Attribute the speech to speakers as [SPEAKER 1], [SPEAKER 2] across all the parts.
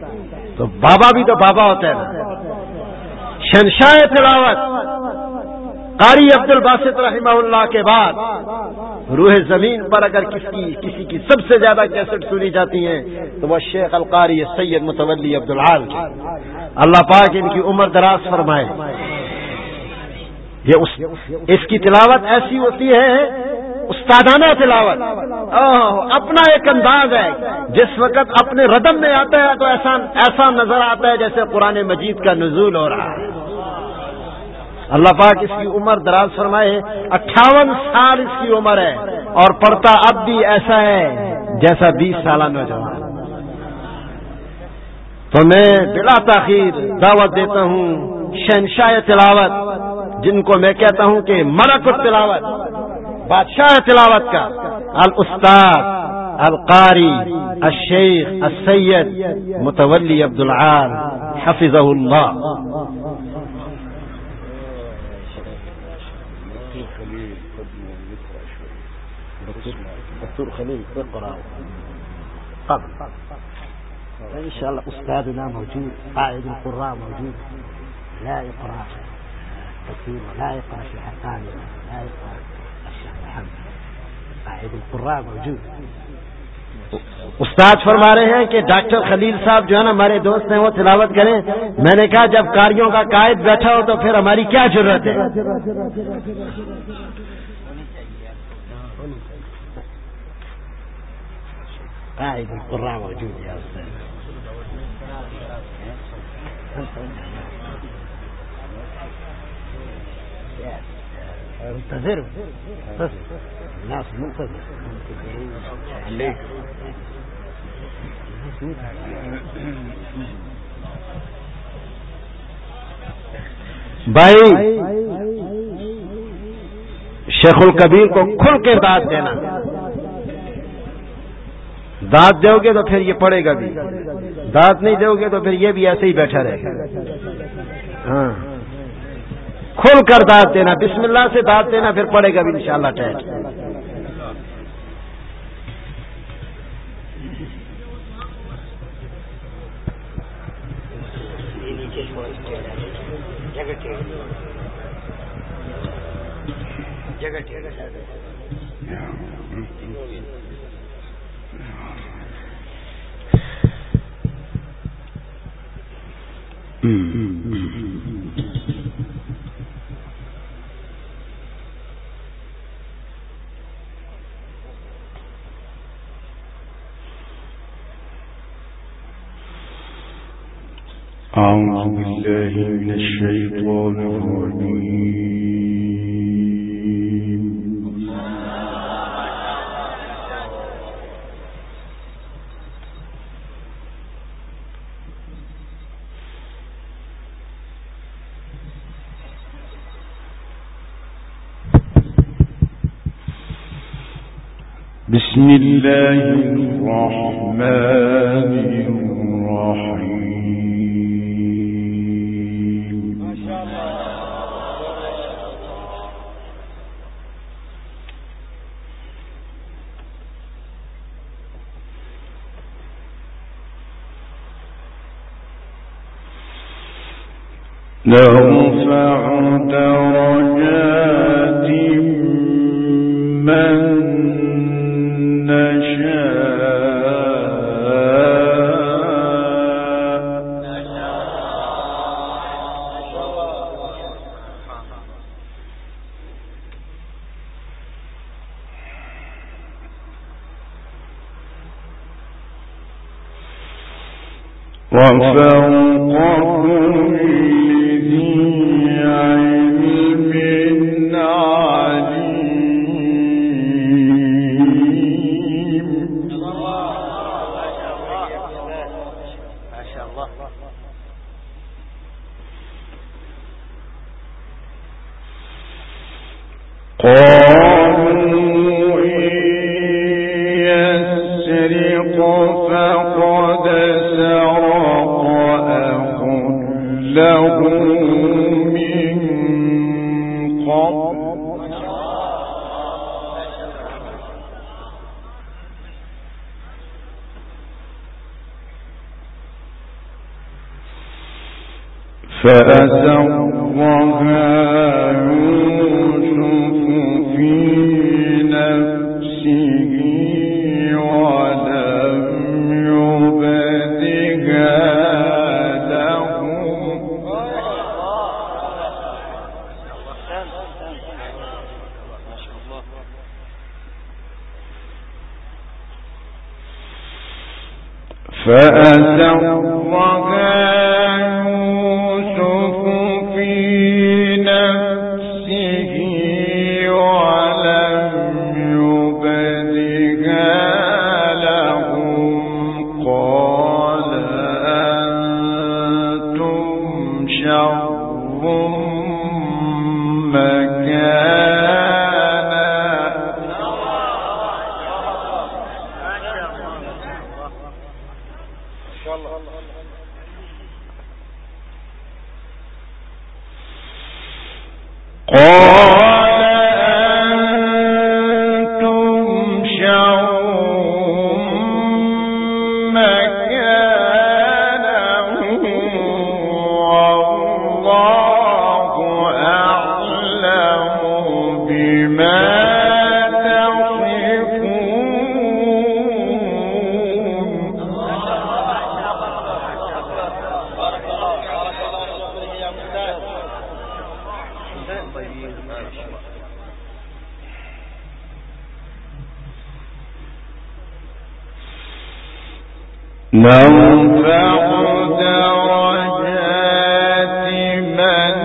[SPEAKER 1] تو بابا بھی تو بابا ہوتا ہے نا. شہنشاہ تلاوت قاری عبد الباسط رحمہ اللہ کے بعد روح زمین پر اگر کسی کی سب سے زیادہ کیسٹ سنی جاتی ہیں تو وہ شیخ القاری سید متولی عبد العال کی. اللہ پاک ان کی عمر دراز فرمائے. یہ اس کی تلاوت ایسی ہوتی ہے استادانہ تلاوت. اپنا ایک انداز ہے. جس وقت اپنے ردم میں آتا ہے تو ایسا نظر آتا ہے جیسے قرآن مجید کا نزول ہو رہا ہے. اللہ پاک اس کی عمر دراز فرمائے. 58 سال اس کی عمر ہے اور پڑھتا اب بھی ایسا ہے جیسا 20 سالہ نوجوان. تو میں بلا تاخیر دعوت دیتا ہوں شہنشاہ تلاوت جن کو میں کہتا ہوں کہ ملک التلاوت بادشاہ تلاوت کا الاستاذ القاری الشیخ السید متولی عبد العال حفظہ اللہ. دكتور خليل اقرأ قبل ان شاء الله. استاذنا موجود قائد القراء موجود لا يقرأ كثير ولا يقرأ في حقاني لا يقرأ الشيخ محمد قائد القراء موجود. استاد فرما رہے ہیں کہ ڈاکٹر خلیل صاحب جو ہے نا ہمارے دوست ہیں وہ تلاوت کریں. میں نے کہا جب قاریوں کا قائد بیٹھا ہو تو پھر ہماری کیا ضرورت ہے. قائد القراء موجود يا أستاذ. انتظر الناس منتظر عليك. بھائی شیخ الکبیر کو کھل کے داد دینا. داد دو گے تو پھر یہ پڑے گا بھی. داد نہیں دو گے تو پھر یہ بھی ایسے ہی بیٹھا رہے گا. ہاں کھل کر داد دینا. بسم اللہ سے داد دینا پھر پڑے گا بھی انشاءاللہ ٹائٹ.
[SPEAKER 2] أعوذ بالله من الشيطان الرجيم. بسم الله الرحمن الرحيم. نرفع درجات من وفوق كل ذي علم عليم. قالوا إن يسرق فقد سرق أخ له من قبل فأسرها يوسف في نفسه ولم يبدها لهم نرفع درجات من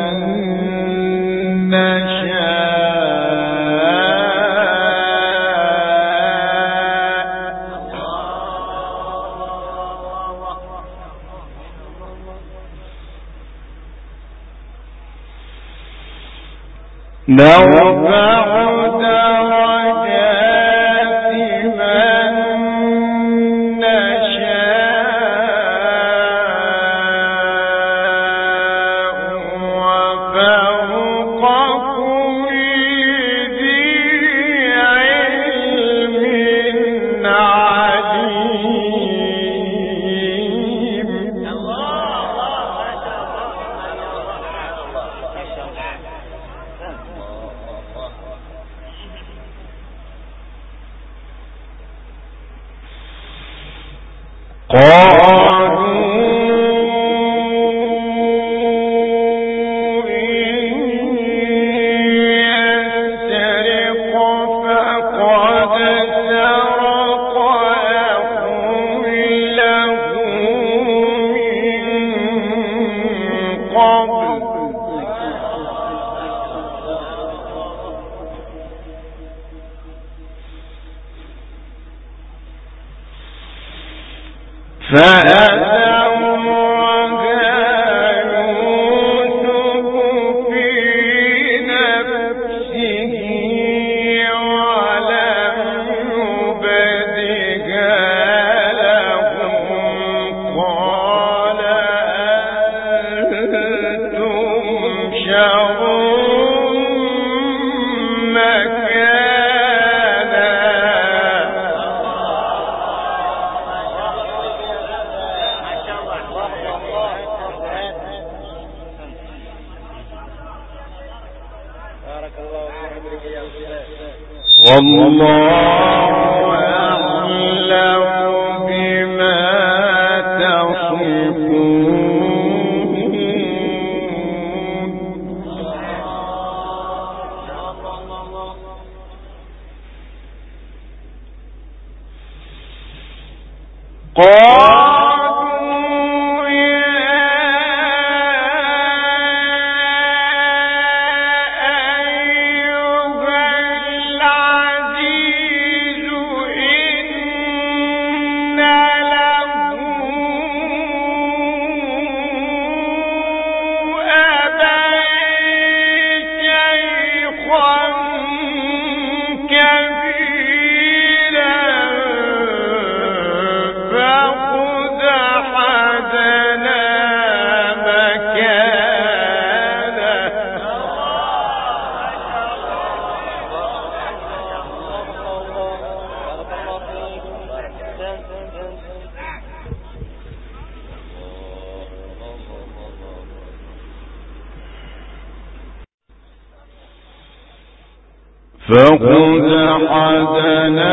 [SPEAKER 2] فاقتحمنا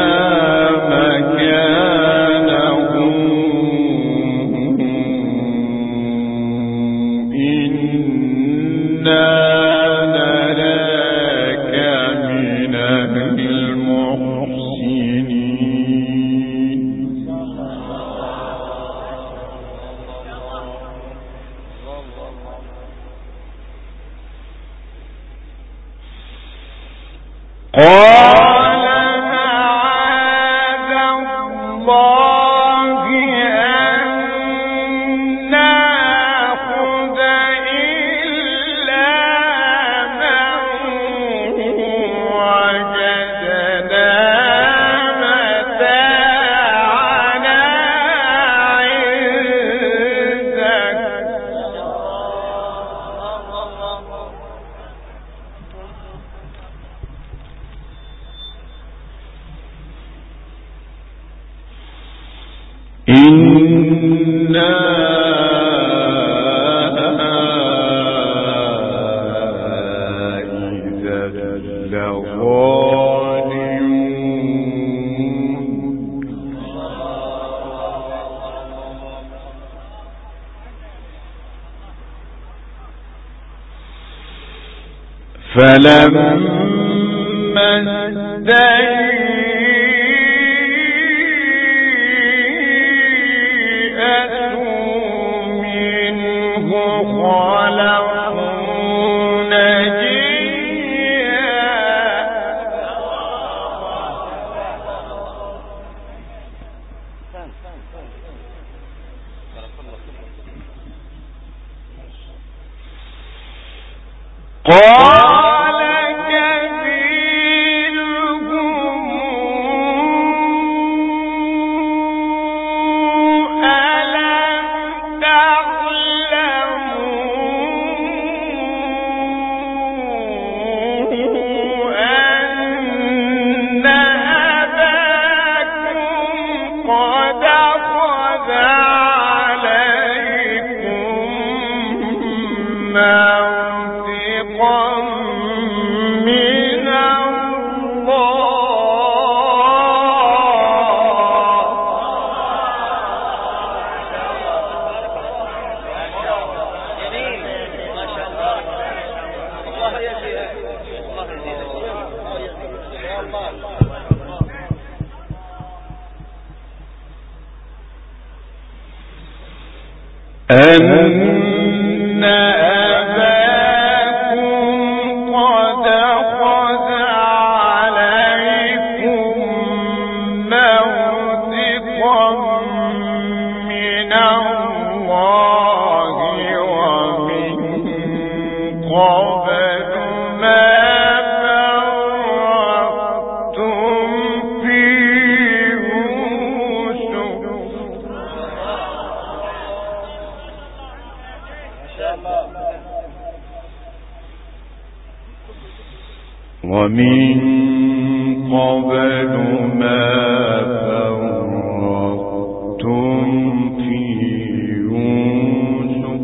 [SPEAKER 2] مكانه إنا نراك من المحسنين قال معاذ الله أن نأخذ إلا من وجدنا متاعنا إنا إذا لظالمون فلما قال كبيرهم ألم تعلموا أن أباكم قد أخذ عليكم موثقا من أن أباكم قد أخذ عليكم موثقا من الله ومن قبل ما فرطتم في يوسف ومن قبل ما فرطتم في يوسف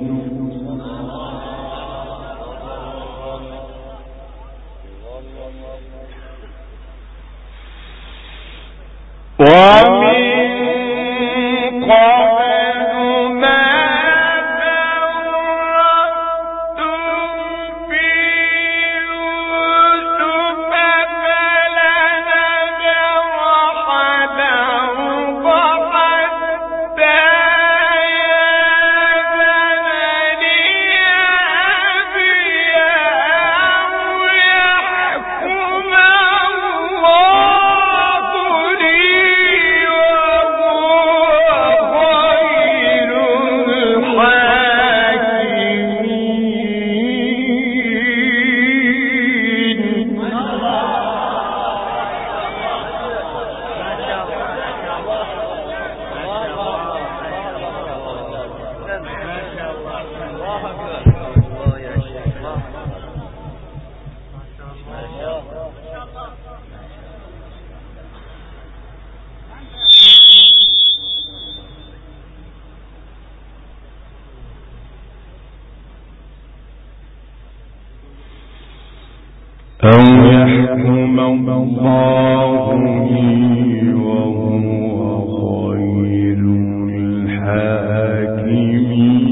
[SPEAKER 2] ومن قبل ما فرطتم في يوسف فلنبرح الأرض حتى يأذن لي أبي أو يحكم الله لي
[SPEAKER 3] أو يحكم الله لي وهو خير الحاكمين.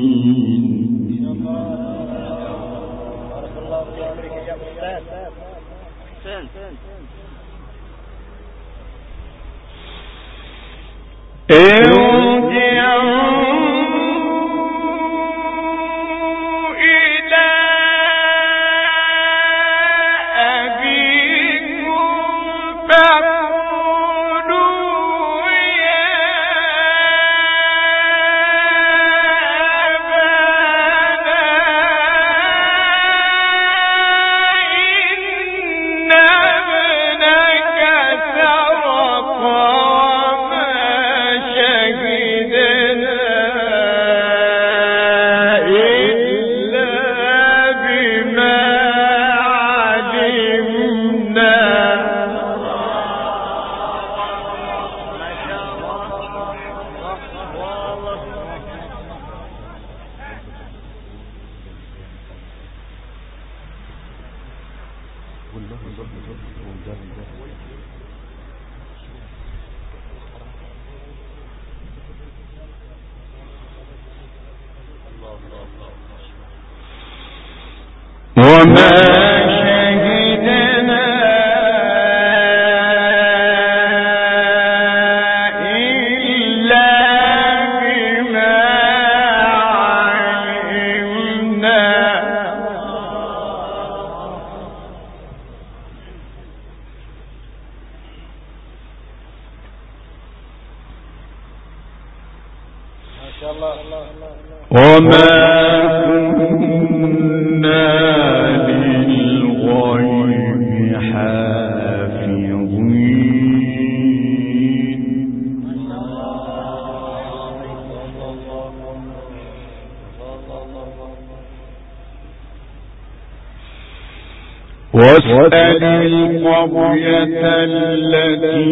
[SPEAKER 3] وما شهدنا إلا بما علمنا. وما كنا للغيب حافظين. واسأل القرية التي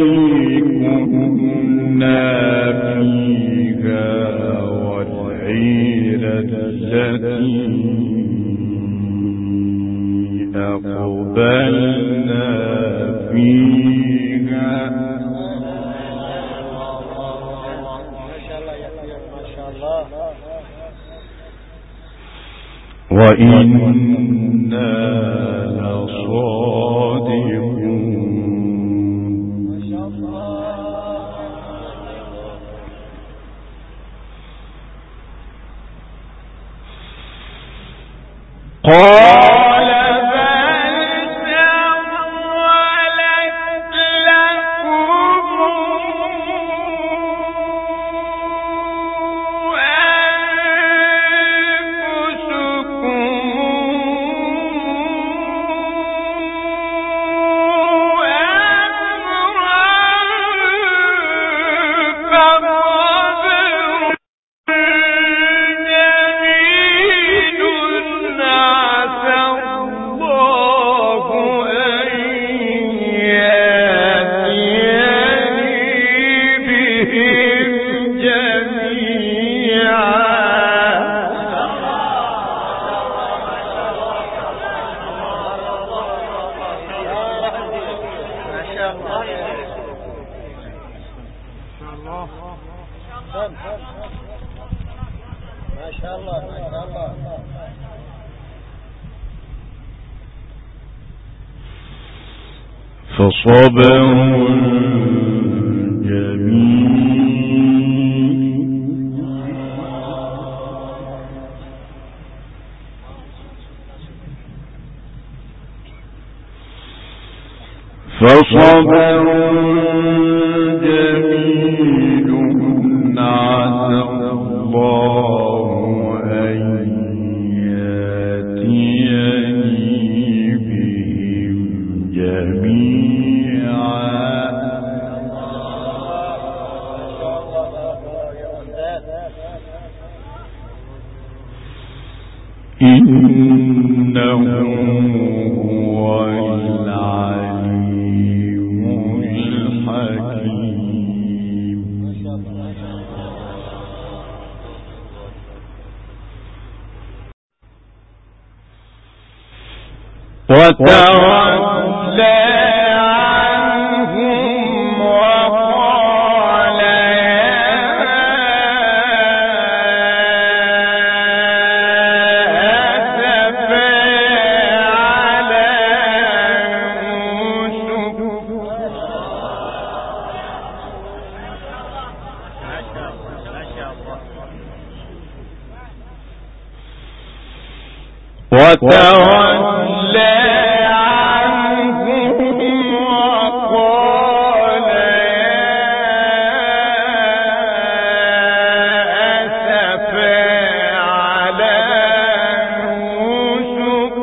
[SPEAKER 3] كنا فيها والعير التي أقبلنا فيها وإنا لصادقون. قال فصبر جميل عسى الله أن يأتيني بهم جميعا. إنه هو العليم الحكيم.
[SPEAKER 2] وتولى عنهم وقال أسفا على يوسف وتولى عنهم وقال أسفا على يوسف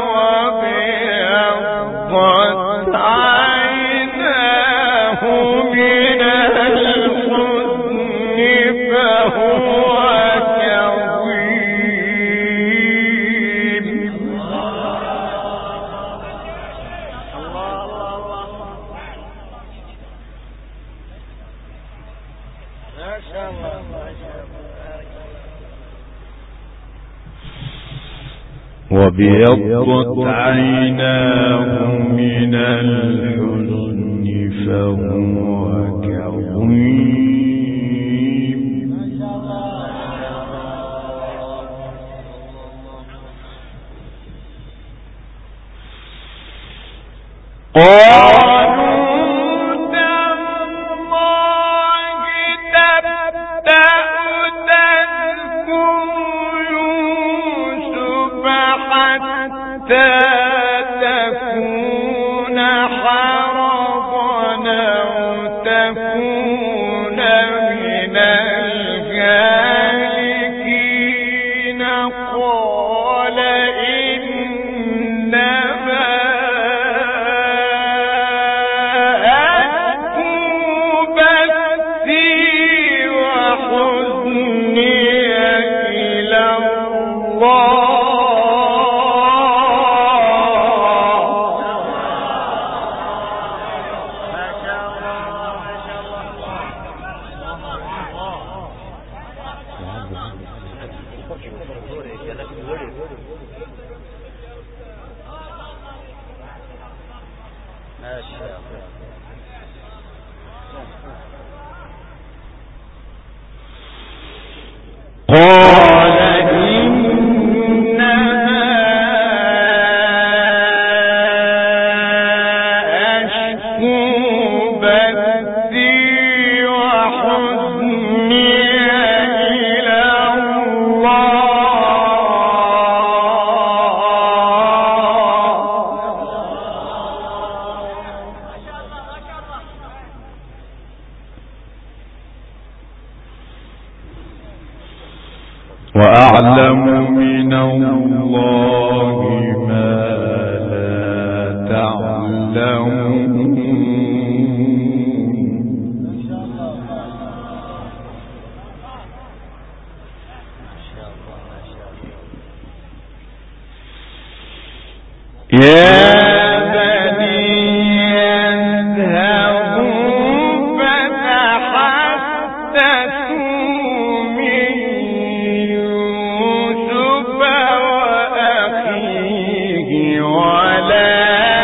[SPEAKER 2] وابيضت عيناه من الحزن فهو وابيضت عيناه من الحزن فهو كظيم تكون حرضا أو تكون من الهالكين قال إنما أشكو بثي وحزني إلى الله قال إنما أشكو بثي وحزني إلى الله وأعلم من الله ما لا تعلمون يا بني اذهبوا فتحسسوا من يوسف وأخيه ولا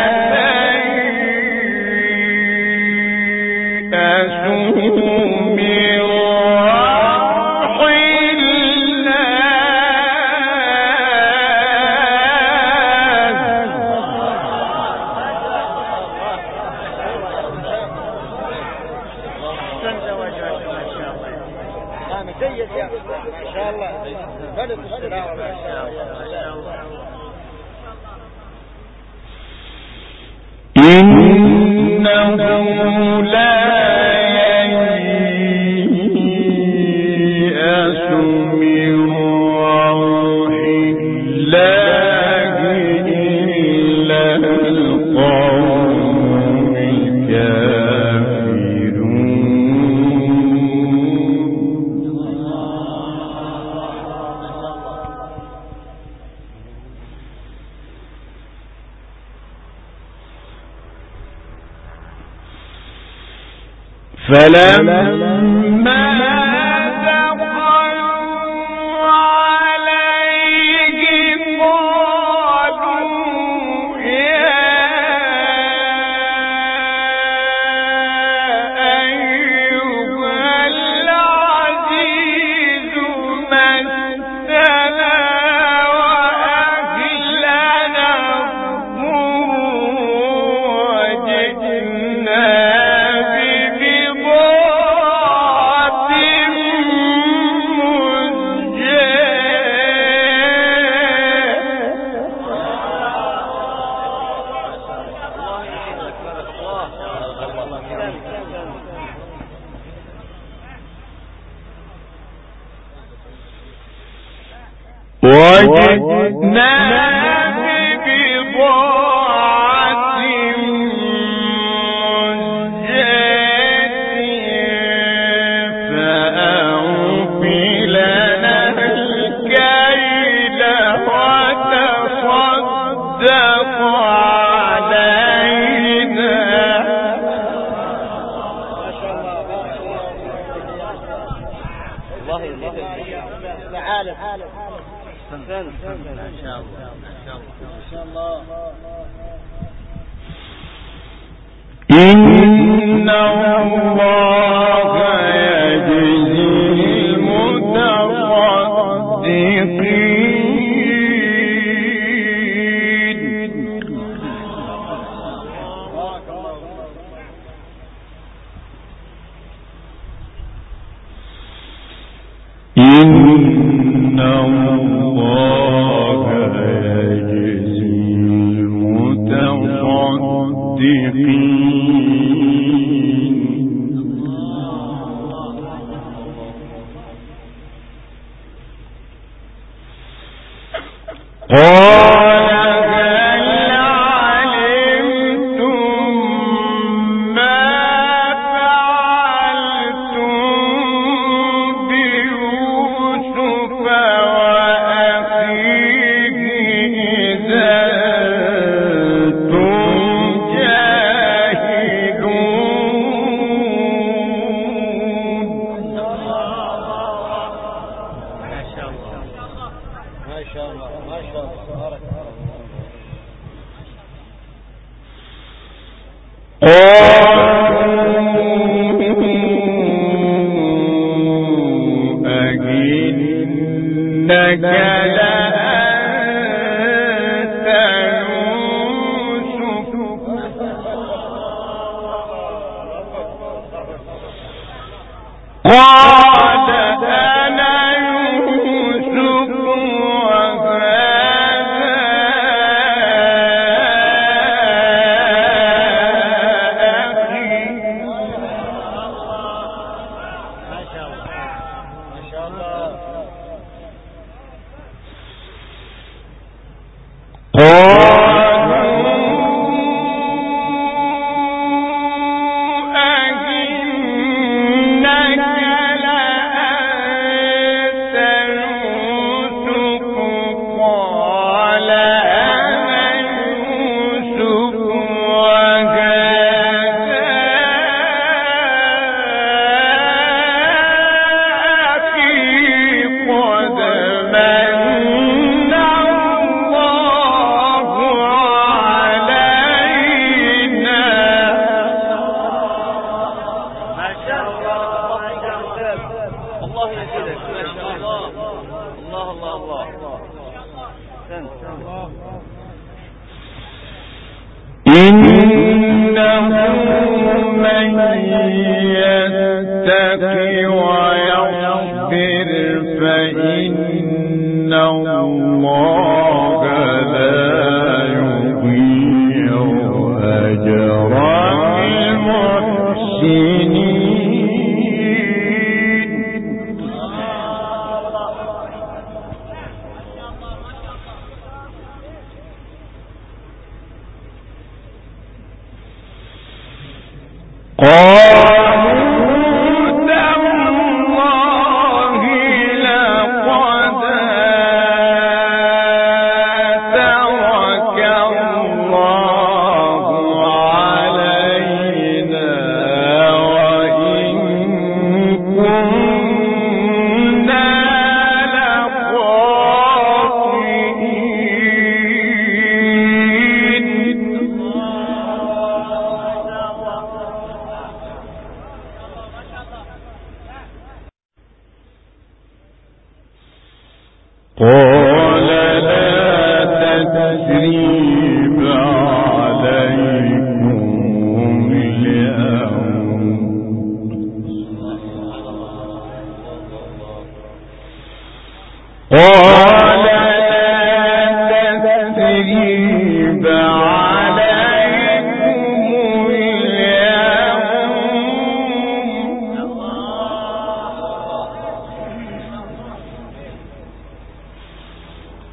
[SPEAKER 2] تيأسوا من روح إنه لا ييأس من روح الله إلا القوم فلما دخلوا عليه قالوا وجدنا ببضاعة مزجاة فأوف لنا الكيل وتصدق علينا. إن الله يجزي المتصدقين. إن الله يجزي المتصدقين.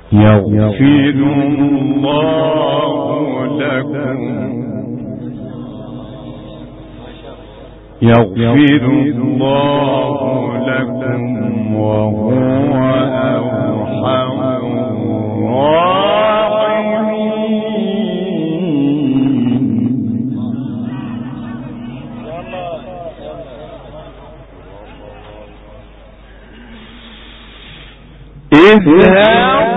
[SPEAKER 2] يغفر الله لكم وهو أرحم الراحمين.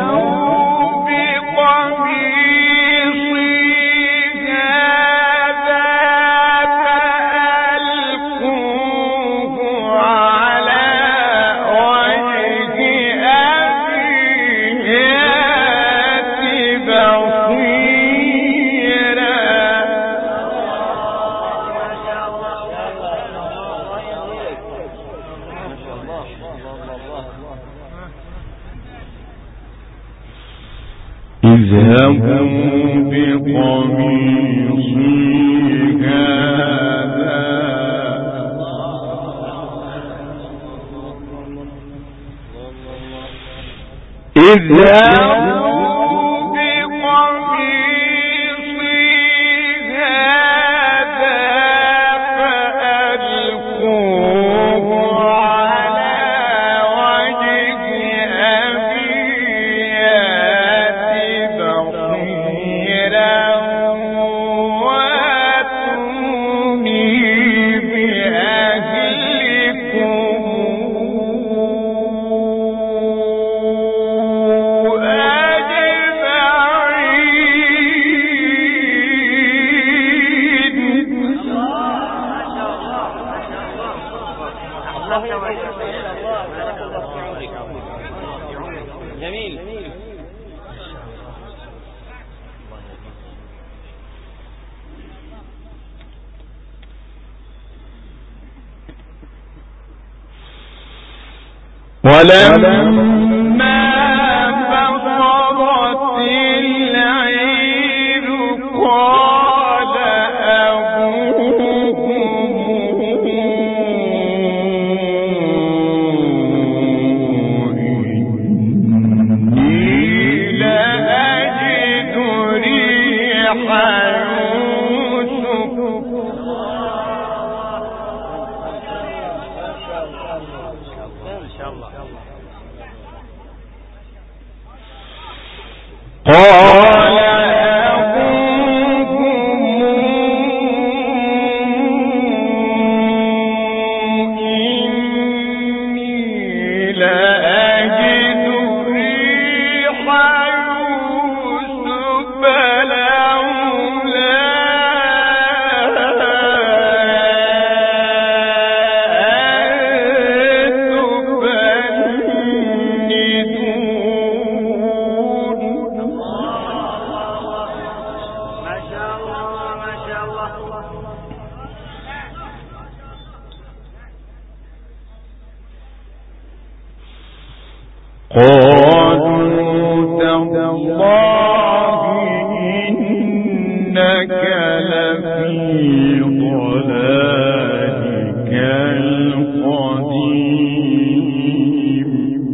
[SPEAKER 2] اذهبوا بقميصي هذا
[SPEAKER 4] جميل.
[SPEAKER 2] ولما فصلت العير قال أبوهم إني لأجد ريح يوسف قال أبوهم إني لأجد ريح يوسف لولا قالوا تالله إنك لفي ضلالك القديم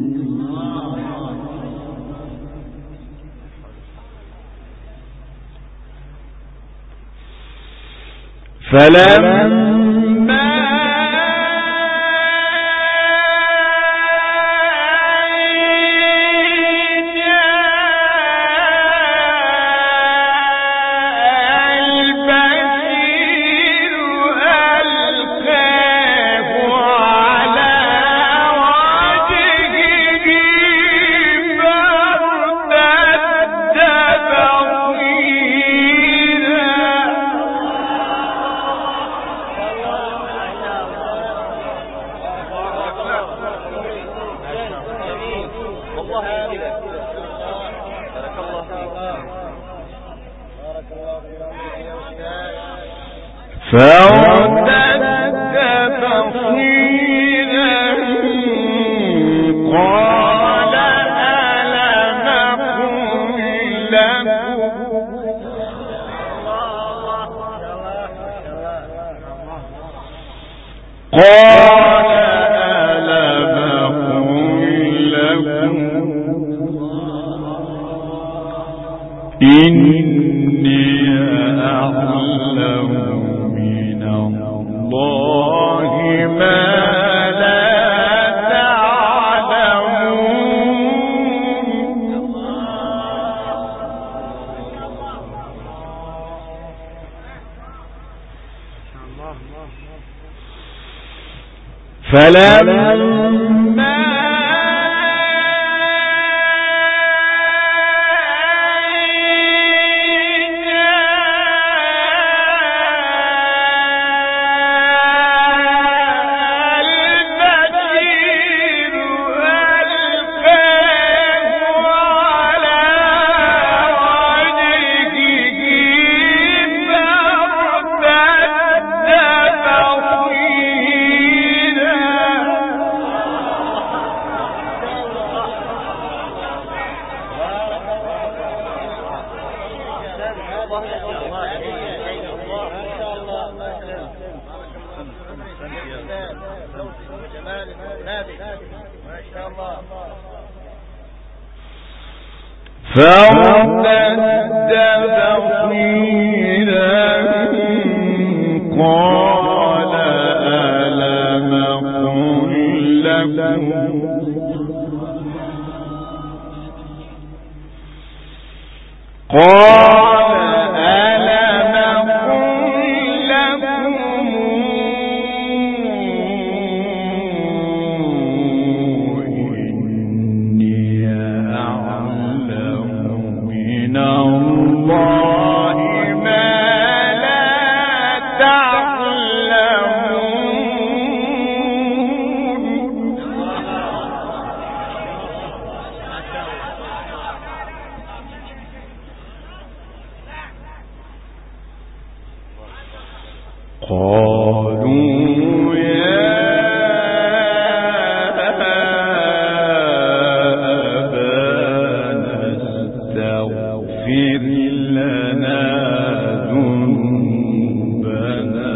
[SPEAKER 2] فلما فارتد بصيرا قال ألم أقل لكم
[SPEAKER 3] إني أعلم من الله ما لا تعلمون فلما فارتد بصيرا قال ألم قل لكم قالوا يا أبانا استغفر لنا ذنوبنا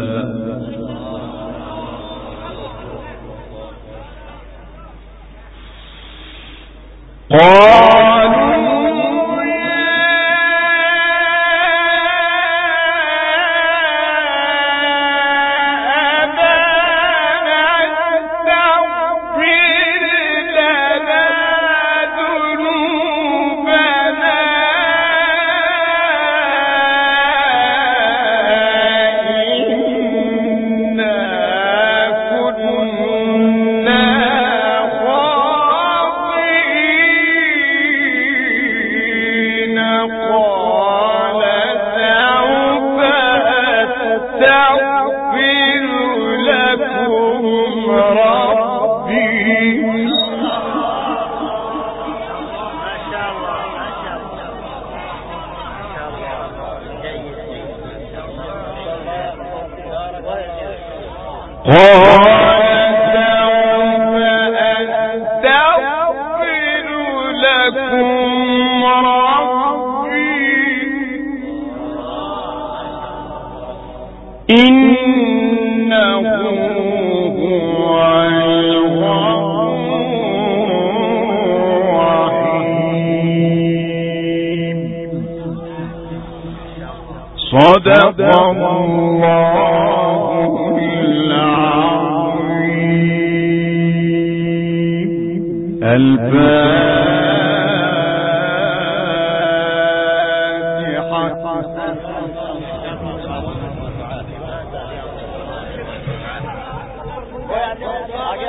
[SPEAKER 3] صدق الله العظيم. الفاتحة.